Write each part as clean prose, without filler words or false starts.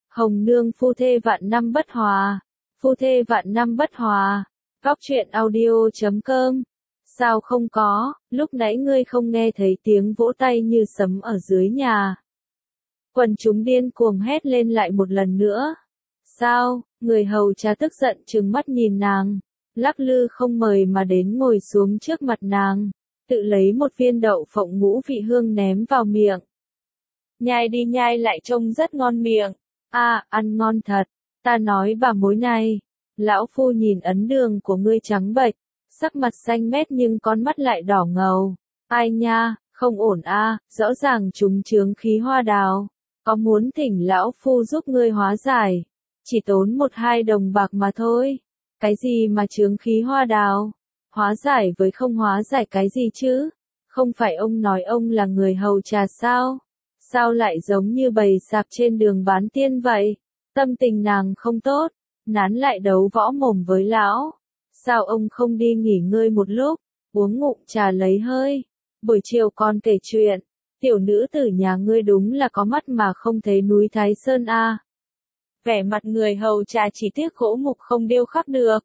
Hồng nương phu thê vạn năm bất hòa. Phu thê vạn năm bất hòa. Góc truyện audio.com. Sao không có, lúc nãy ngươi không nghe thấy tiếng vỗ tay như sấm ở dưới nhà. Quần chúng điên cuồng hét lên lại một lần nữa. Sao, người hầu trà tức giận trừng mắt nhìn nàng, lắc lư không mời mà đến ngồi xuống trước mặt nàng, tự lấy một viên đậu phộng ngũ vị hương ném vào miệng. Nhai đi nhai lại trông rất ngon miệng. Ăn ngon thật, ta nói bà mối này. Lão phu nhìn ấn đường của ngươi trắng bệch, sắc mặt xanh mét nhưng con mắt lại đỏ ngầu. Ai nha, không ổn rõ ràng trúng chướng khí hoa đào. Có muốn thỉnh lão phu giúp ngươi hóa giải, chỉ tốn 1-2 đồng bạc mà thôi. Cái gì mà chướng khí hoa đào? Hóa giải với không hóa giải cái gì chứ? Không phải ông nói ông là người hầu trà sao? Sao lại giống như bầy sạp trên đường bán tiên vậy? Tâm tình nàng không tốt, nán lại đấu võ mồm với lão. Sao ông không đi nghỉ ngơi một lúc, uống ngụm trà lấy hơi? Buổi chiều còn kể chuyện, tiểu nữ tử nhà ngươi đúng là có mắt mà không thấy núi Thái Sơn a. Vẻ mặt người hầu trà chỉ tiếc gỗ mục không điêu khắc được.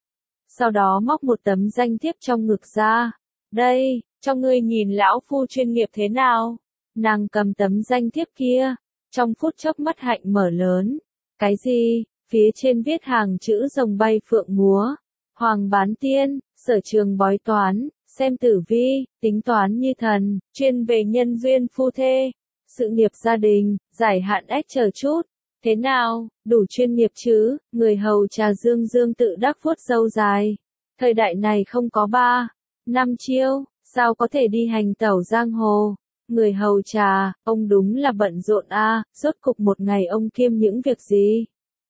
Sau đó móc một tấm danh thiếp trong ngực ra. Đây, cho ngươi nhìn lão phu chuyên nghiệp thế nào. Nàng cầm tấm danh thiếp kia, trong phút chốc mắt hạnh mở lớn. Cái gì? Phía trên viết hàng chữ rồng bay phượng múa. Hoàng bán tiên, sở trường bói toán, xem tử vi, tính toán như thần, chuyên về nhân duyên phu thê, sự nghiệp gia đình, giải hạn ách chờ chút. Thế nào, đủ chuyên nghiệp chứ? Người hầu trà dương dương tự đắc vuốt râu dài. Thời đại này không có 3-5 chiêu, sao có thể đi hành tẩu giang hồ? Người hầu trà, ông đúng là bận rộn rốt cục một ngày ông kiêm những việc gì?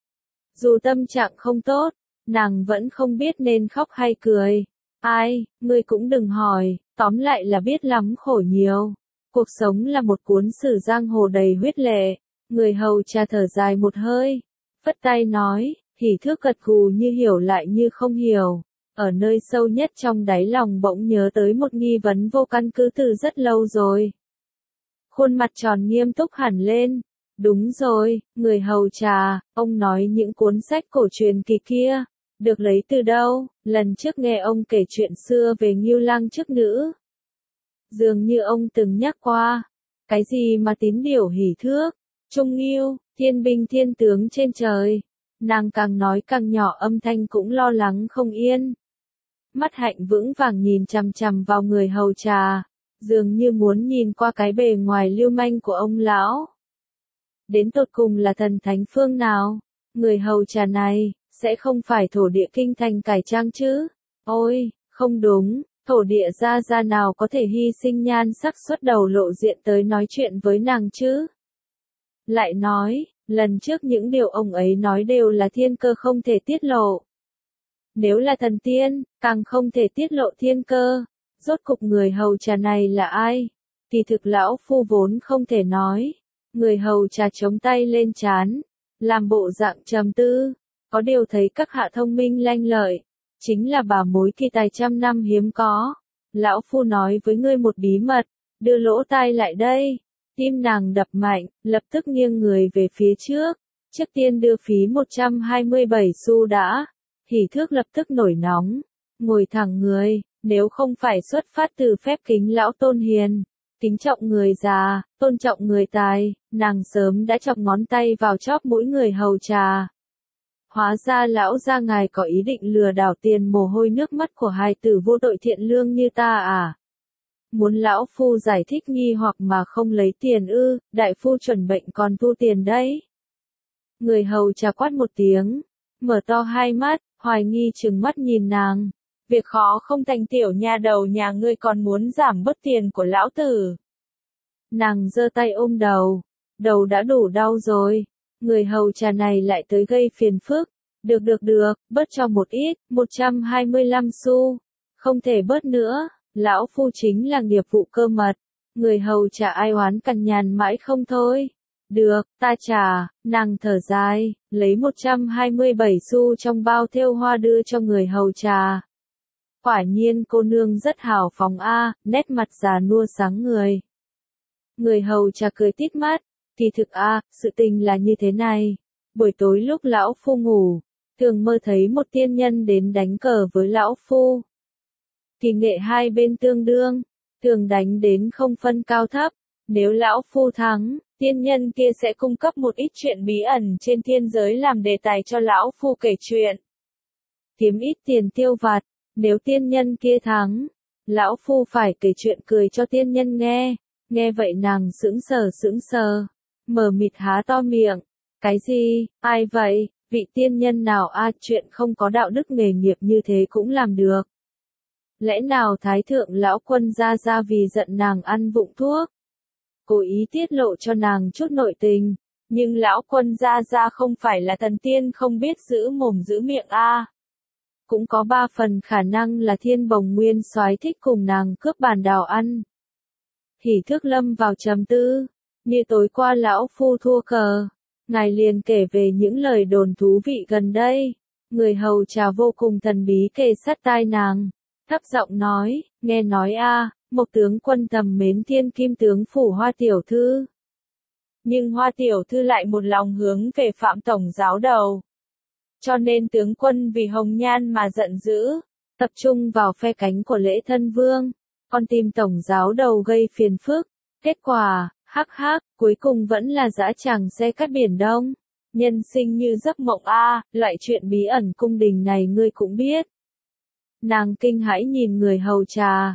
Dù tâm trạng không tốt, nàng vẫn không biết nên khóc hay cười. Ai, ngươi cũng đừng hỏi, tóm lại là biết lắm khổ nhiều. Cuộc sống là một cuốn sử giang hồ đầy huyết lệ. Người hầu trà thở dài một hơi, phất tay nói, hỉ thước gật gù như hiểu lại như không hiểu. Ở nơi sâu nhất trong đáy lòng bỗng nhớ tới một nghi vấn vô căn cứ từ rất lâu rồi. Khuôn mặt tròn nghiêm túc hẳn lên. Đúng rồi, người hầu trà, ông nói những cuốn sách cổ truyền kỳ kia, được lấy từ đâu? Lần trước nghe ông kể chuyện xưa về Ngưu Lang chức nữ. Dường như ông từng nhắc qua, cái gì mà tín điều hỉ thước, trung ngưu, thiên binh thiên tướng trên trời. Nàng càng nói càng nhỏ âm thanh cũng lo lắng không yên. Mắt hạnh vững vàng nhìn chằm chằm vào người hầu trà, dường như muốn nhìn qua cái bề ngoài lưu manh của ông lão. Đến tột cùng là thần thánh phương nào? Người hầu trà này, sẽ không phải thổ địa kinh thành cải trang chứ? Ôi, không đúng, thổ địa gia nào có thể hy sinh nhan sắc xuất đầu lộ diện tới nói chuyện với nàng chứ? Lại nói, lần trước những điều ông ấy nói đều là thiên cơ không thể tiết lộ. Nếu là thần tiên, càng không thể tiết lộ thiên cơ. Rốt cục người hầu trà này là ai? Kỳ thực lão phu vốn không thể nói. Người hầu trà chống tay lên trán, làm bộ dạng trầm tư. Có điều thấy các hạ thông minh lanh lợi, chính là bà mối kỳ tài trăm năm hiếm có. Lão phu nói với ngươi một bí mật, đưa lỗ tai lại đây. Tim nàng đập mạnh, lập tức nghiêng người về phía trước. Trước tiên đưa phí 127 xu đã. Hỉ thước lập tức nổi nóng, ngồi thẳng người, nếu không phải xuất phát từ phép kính lão tôn hiền, kính trọng người già, tôn trọng người tài, nàng sớm đã chọc ngón tay vào chóp mũi người hầu trà. Hóa ra lão gia ngài có ý định lừa đảo tiền mồ hôi nước mắt của hài tử vô tội thiện lương như ta à? Muốn lão phu giải thích nghi hoặc mà không lấy tiền ư? Đại phu chuẩn bệnh còn thu tiền đấy. Người hầu trà quát một tiếng, mở to hai mắt, hoài nghi trừng mắt nhìn nàng. Việc khó không thành tiểu nha đầu nhà ngươi còn muốn giảm bớt tiền của lão tử. Nàng giơ tay ôm đầu, đầu đã đủ đau rồi. Người hầu trà này lại tới gây phiền phức. Được, bớt cho một ít, 125 xu. Không thể bớt nữa, lão phu chính là nghiệp vụ cơ mật. Người hầu trà ai oán cằn nhằn mãi không thôi. Được, ta trả. Nàng thở dài, lấy 127 xu trong bao thêu hoa đưa cho người hầu trà. Quả nhiên cô nương rất hào phóng nét mặt già nua sáng người. Người hầu trà cười tít mắt, Kỳ thực sự tình là như thế này. Buổi tối lúc lão phu ngủ, thường mơ thấy một tiên nhân đến đánh cờ với lão phu. Kỳ nghệ hai bên tương đương, thường đánh đến không phân cao thấp. Nếu lão phu thắng, tiên nhân kia sẽ cung cấp một ít chuyện bí ẩn trên thiên giới làm đề tài cho lão phu kể chuyện. Kiếm ít tiền tiêu vặt, nếu tiên nhân kia thắng, lão phu phải kể chuyện cười cho tiên nhân nghe. Nghe vậy nàng sững sờ, mờ mịt há to miệng. Cái gì, ai vậy, vị tiên nhân nào chuyện không có đạo đức nghề nghiệp như thế cũng làm được. Lẽ nào thái thượng lão quân gia vì giận nàng ăn vụng thuốc, cố ý tiết lộ cho nàng chút nội tình, nhưng lão quân gia không phải là thần tiên không biết giữ mồm giữ miệng Cũng có 3 phần khả năng là Thiên Bồng Nguyên Soái thích cùng nàng cướp bàn đào ăn. Hỉ Thước lâm vào trầm tư, như tối qua lão phu thua cờ, ngài liền kể về những lời đồn thú vị gần đây. Người hầu trà vô cùng thần bí kề sát tai nàng, thấp giọng nói, nghe nói một tướng quân thầm mến Thiên Kim tướng phủ Hoa tiểu thư. Nhưng Hoa tiểu thư lại một lòng hướng về Phạm tổng giáo đầu. Cho nên tướng quân vì hồng nhan mà giận dữ, tập trung vào phe cánh của Lễ Thân Vương, còn tìm tổng giáo đầu gây phiền phức. Kết quả, cuối cùng vẫn là dã tràng xe cắt biển Đông. Nhân sinh như giấc mộng loại chuyện bí ẩn cung đình này ngươi cũng biết. Nàng kinh hãi nhìn người hầu trà.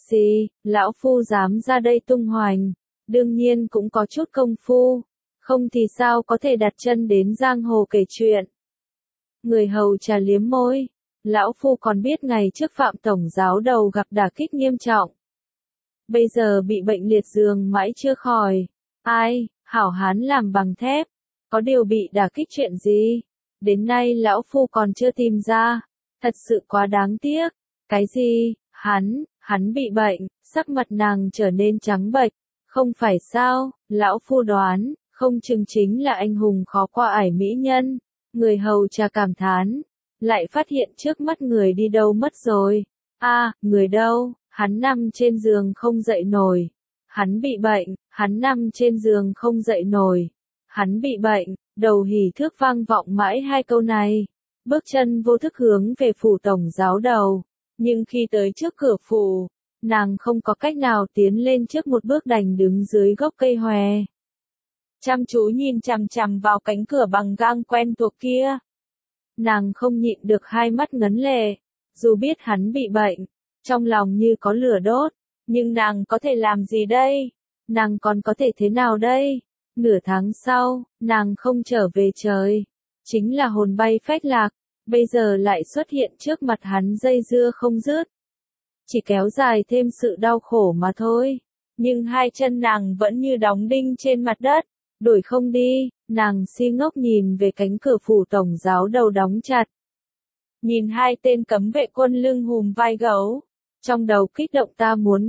Lão phu dám ra đây tung hoành, đương nhiên cũng có chút công phu, không thì sao có thể đặt chân đến giang hồ kể chuyện. Người hầu trà liếm môi, lão phu còn biết ngày trước Phạm tổng giáo đầu gặp đả kích nghiêm trọng. Bây giờ bị bệnh liệt giường mãi chưa khỏi. Ai, hảo hán làm bằng thép, có điều bị đả kích chuyện gì? Đến nay lão phu còn chưa tìm ra, thật sự quá đáng tiếc. Cái gì? Hắn bị bệnh, sắc mặt nàng trở nên trắng bệch. Không phải sao, lão phu đoán, không chừng chính là anh hùng khó qua ải mỹ nhân. Người hầu trà cảm thán, lại phát hiện trước mắt người đi đâu mất rồi. Người đâu? Hắn nằm trên giường không dậy nổi. Hắn bị bệnh, hắn nằm trên giường không dậy nổi. Hắn bị bệnh, đầu Hỉ Thước vang vọng mãi 2 câu này. Bước chân vô thức hướng về phủ tổng giáo đầu. Nhưng khi tới trước cửa phủ, nàng không có cách nào tiến lên trước một bước đành đứng dưới gốc cây hòe. Chăm chú nhìn chằm chằm vào cánh cửa bằng gang quen thuộc kia. Nàng không nhịn được 2 mắt ngấn lệ, dù biết hắn bị bệnh, trong lòng như có lửa đốt, nhưng nàng có thể làm gì đây? Nàng còn có thể thế nào đây? Nửa tháng sau, nàng không trở về trời, chính là hồn bay phách lạc, bây giờ lại xuất hiện trước mặt hắn dây dưa không dứt. Chỉ kéo dài thêm sự đau khổ mà thôi, nhưng 2 chân nàng vẫn như đóng đinh trên mặt đất, đổi không đi, nàng si ngốc nhìn về cánh cửa phủ tổng giáo đầu đóng chặt. Nhìn 2 tên cấm vệ quân lưng hùm vai gấu, trong đầu kích động ta muốn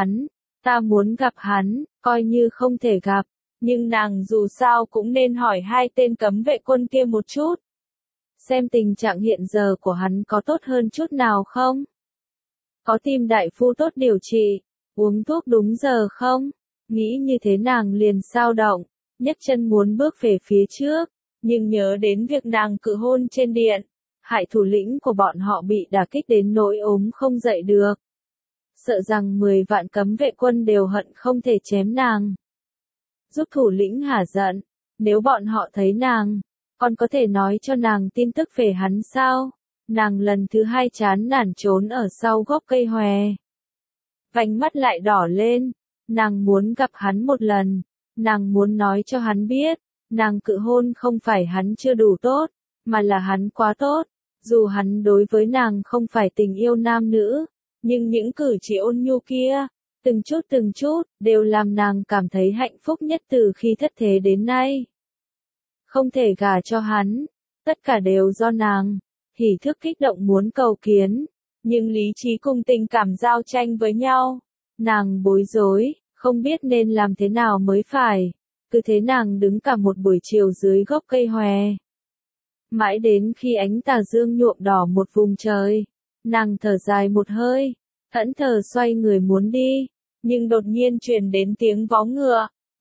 gặp hắn, coi như không thể gặp, nhưng nàng dù sao cũng nên hỏi 2 tên cấm vệ quân kia một chút. Xem tình trạng hiện giờ của hắn có tốt hơn chút nào không? Có tìm đại phu tốt điều trị, uống thuốc đúng giờ không? Nghĩ như thế nàng liền xao động, nhấc chân muốn bước về phía trước, nhưng nhớ đến việc nàng cự hôn trên điện, hại thủ lĩnh của bọn họ bị đả kích đến nỗi ốm không dậy được. Sợ rằng 10 vạn cấm vệ quân đều hận không thể chém nàng. Giúp thủ lĩnh hả giận, nếu bọn họ thấy nàng, còn có thể nói cho nàng tin tức về hắn sao? Nàng lần thứ 2 chán nản trốn ở sau gốc cây hòe. Vành mắt lại đỏ lên, nàng muốn gặp hắn một lần, nàng muốn nói cho hắn biết, nàng cự hôn không phải hắn chưa đủ tốt, mà là hắn quá tốt. Dù hắn đối với nàng không phải tình yêu nam nữ, nhưng những cử chỉ ôn nhu kia, từng chút, đều làm nàng cảm thấy hạnh phúc nhất từ khi thất thế đến nay. Không thể gả cho hắn, tất cả đều do nàng. Hỉ Thước kích động muốn cầu kiến, nhưng lý trí cùng tình cảm giao tranh với nhau. Nàng bối rối, không biết nên làm thế nào mới phải. Cứ thế nàng đứng cả một buổi chiều dưới gốc cây hòe. Mãi đến khi ánh tà dương nhuộm đỏ một vùng trời, nàng thở dài một hơi, thẫn thờ xoay người muốn đi, nhưng đột nhiên truyền đến tiếng vó ngựa.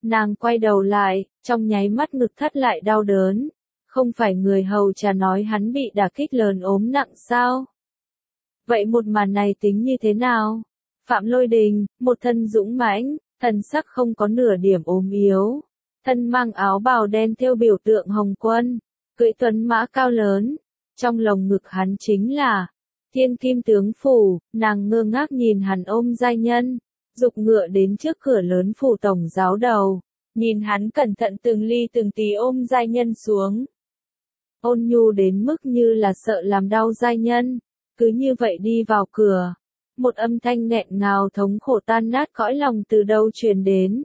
Nàng quay đầu lại, trong nháy mắt ngực thắt lại đau đớn. Không phải người hầu trà nói hắn bị đả kích lớn ốm nặng sao? Vậy một màn này tính như thế nào? Phạm Lôi Đình, một thân dũng mãnh, thần sắc không có nửa điểm ốm yếu. Thân mang áo bào đen thêu biểu tượng Hồng Quân, cưỡi tuấn mã cao lớn. Trong lồng ngực hắn chính là Thiên Kim Tướng Phủ, nàng ngơ ngác nhìn hắn ôm giai nhân, dục ngựa đến trước cửa lớn phủ tổng giáo đầu, nhìn hắn cẩn thận từng ly từng tí ôm giai nhân xuống. Ôn nhu đến mức như là sợ làm đau giai nhân, cứ như vậy đi vào cửa. Một âm thanh nghẹn ngào thống khổ tan nát cõi lòng từ đâu truyền đến.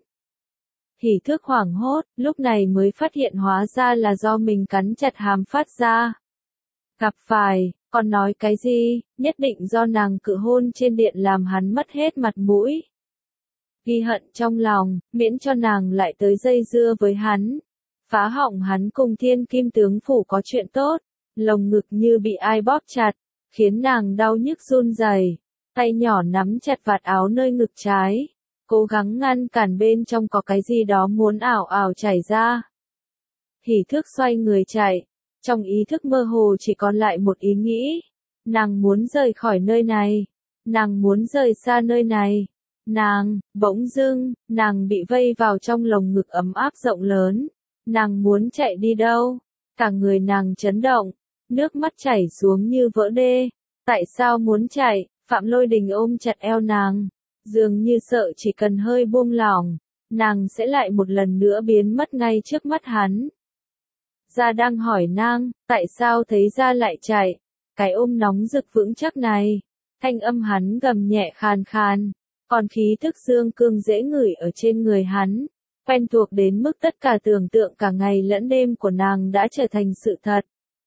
Hỉ Thước hoảng hốt, lúc này mới phát hiện hóa ra là do mình cắn chặt hàm phát ra. Gặp phải, còn nói cái gì, nhất định do nàng cự hôn trên điện làm hắn mất hết mặt mũi. Ghi hận trong lòng, miễn cho nàng lại tới dây dưa với hắn. Phá hỏng hắn cùng Thiên Kim Tướng Phủ có chuyện tốt, lồng ngực như bị ai bóp chặt, khiến nàng đau nhức run rẩy, tay nhỏ nắm chặt vạt áo nơi ngực trái, cố gắng ngăn cản bên trong có cái gì đó muốn ảo ảo chảy ra. Hỉ Thước xoay người chạy, trong ý thức mơ hồ chỉ còn lại một ý nghĩ, nàng muốn rời khỏi nơi này, nàng muốn rời xa nơi này. Bỗng dưng, nàng bị vây vào trong lồng ngực ấm áp rộng lớn. Nàng muốn chạy đi đâu? Cả người nàng chấn động, nước mắt chảy xuống như vỡ đê. Tại sao muốn chạy? Phạm Lôi Đình ôm chặt eo nàng, dường như sợ chỉ cần hơi buông lỏng, nàng sẽ lại một lần nữa biến mất ngay trước mắt hắn. Gia đang hỏi nàng, tại sao thấy Gia lại chạy? Cái ôm nóng rực vững chắc này, thanh âm hắn gầm nhẹ khàn khàn, còn khí thức dương cương dễ ngửi ở trên người hắn. Quen thuộc đến mức tất cả tưởng tượng cả ngày lẫn đêm của nàng đã trở thành sự thật.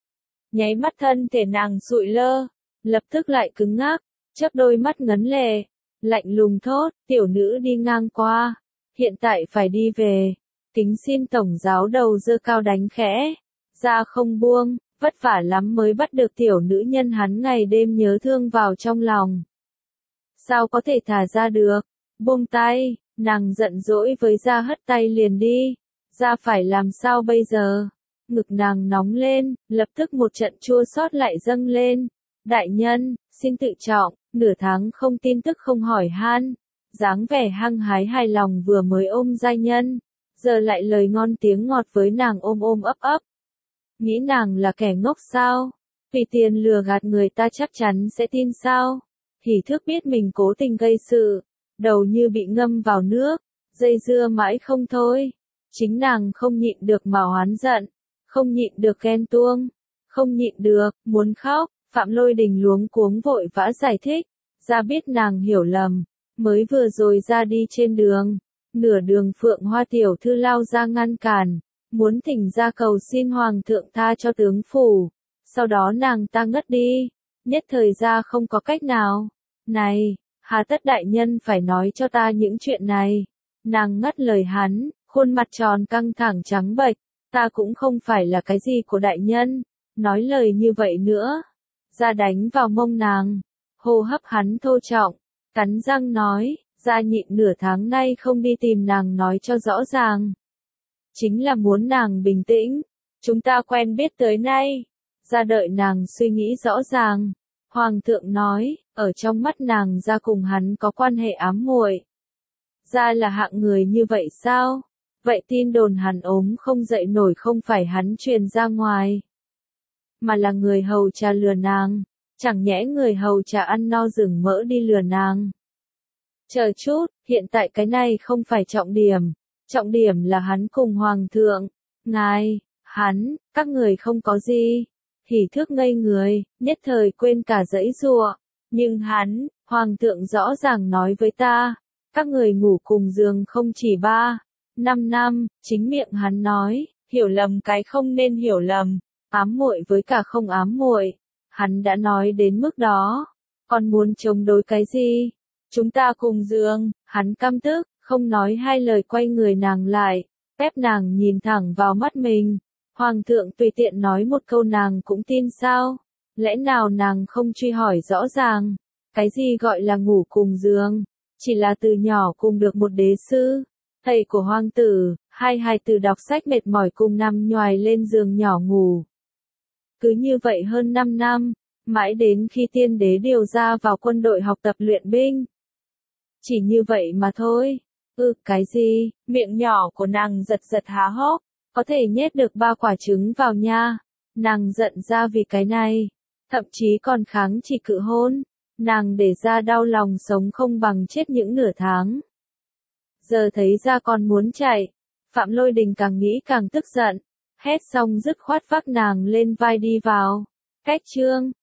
Nháy mắt thân thể nàng sụi lơ, lập tức lại cứng ngắc, chớp đôi mắt ngấn lệ, lạnh lùng thốt, tiểu nữ đi ngang qua, hiện tại phải đi về, kính xin tổng giáo đầu giơ cao đánh khẽ, ra không buông, vất vả lắm mới bắt được tiểu nữ nhân hắn ngày đêm nhớ thương vào trong lòng. Sao có thể thả ra được, buông tay. Nàng giận dỗi với Gia hất tay liền đi. Gia phải làm sao bây giờ? Ngực nàng nóng lên, lập tức một trận chua xót lại dâng lên. Đại nhân, xin tự trọng, nửa tháng không tin tức không hỏi han. Dáng vẻ hăng hái hài lòng vừa mới ôm giai nhân, giờ lại lời ngon tiếng ngọt với nàng ôm ôm ấp ấp. Nghĩ nàng là kẻ ngốc sao? Vì tiền lừa gạt người ta chắc chắn sẽ tin sao? Hỉ Thước biết mình cố tình gây sự. Đầu như bị ngâm vào nước, dây dưa mãi không thôi. Chính nàng không nhịn được mà oán giận, không nhịn được ghen tuông, không nhịn được, muốn khóc. Phạm Lôi Đình luống cuống vội vã giải thích, Gia biết nàng hiểu lầm, mới vừa rồi ra đi trên đường, nửa đường Phượng Hoa tiểu thư lao ra ngăn cản, muốn thỉnh Gia cầu xin hoàng thượng tha cho tướng phủ, sau đó nàng ta ngất đi, nhất thời Gia không có cách nào. Này, hà tất đại nhân phải nói cho ta những chuyện này. Nàng ngắt lời hắn, khuôn mặt tròn căng thẳng trắng bệch, ta cũng không phải là cái gì của đại nhân, nói lời như vậy nữa. Gia đánh vào mông nàng, hô hấp hắn thô trọng, cắn răng nói, Gia nhịn nửa tháng nay không đi tìm nàng nói cho rõ ràng. Chính là muốn nàng bình tĩnh, chúng ta quen biết tới nay. Gia đợi nàng suy nghĩ rõ ràng. Hoàng thượng nói, ở trong mắt nàng Gia cùng hắn có quan hệ ám muội. Gia là hạng người như vậy sao? Vậy tin đồn hắn ốm không dậy nổi không phải hắn truyền ra ngoài, mà là người hầu trà lừa nàng, chẳng nhẽ người hầu trà ăn no rừng mỡ đi lừa nàng. Chờ chút, hiện tại cái này không phải trọng điểm là hắn cùng hoàng thượng. Ngài, hắn, các người không có gì. Hỉ Thước ngây người, nhất thời quên cả giãy giụa. Nhưng hắn, hoàng thượng rõ ràng nói với ta, các người ngủ cùng giường không chỉ 3-5 năm, chính miệng hắn nói, hiểu lầm cái không nên hiểu lầm, ám muội với cả không ám muội, hắn đã nói đến mức đó, còn muốn chống đối cái gì? Chúng ta cùng giường, hắn căm tức, không nói hai lời quay người nàng lại, ép nàng nhìn thẳng vào mắt mình. Hoàng thượng tùy tiện nói một câu nàng cũng tin sao? Lẽ nào nàng không truy hỏi rõ ràng? Cái gì gọi là ngủ cùng giường? Chỉ là từ nhỏ cùng được một đế sư, Thầy của hoàng tử, hai hài tử đọc sách mệt mỏi cùng nằm nhoài lên giường nhỏ ngủ. Cứ như vậy hơn 5 năm, mãi đến khi tiên đế điều ra vào quân đội học tập luyện binh. Chỉ như vậy mà thôi. Cái gì? Miệng nhỏ của nàng giật giật há hốc, có thể nhét được 3 quả trứng vào nha. Nàng giận ra vì cái này, thậm chí còn kháng chỉ cự hôn. Nàng để ra đau lòng sống không bằng chết những nửa tháng. Giờ thấy ra còn muốn chạy, Phạm Lôi Đình càng nghĩ càng tức giận, hét xong dứt khoát vác nàng lên vai đi vào. Cách chương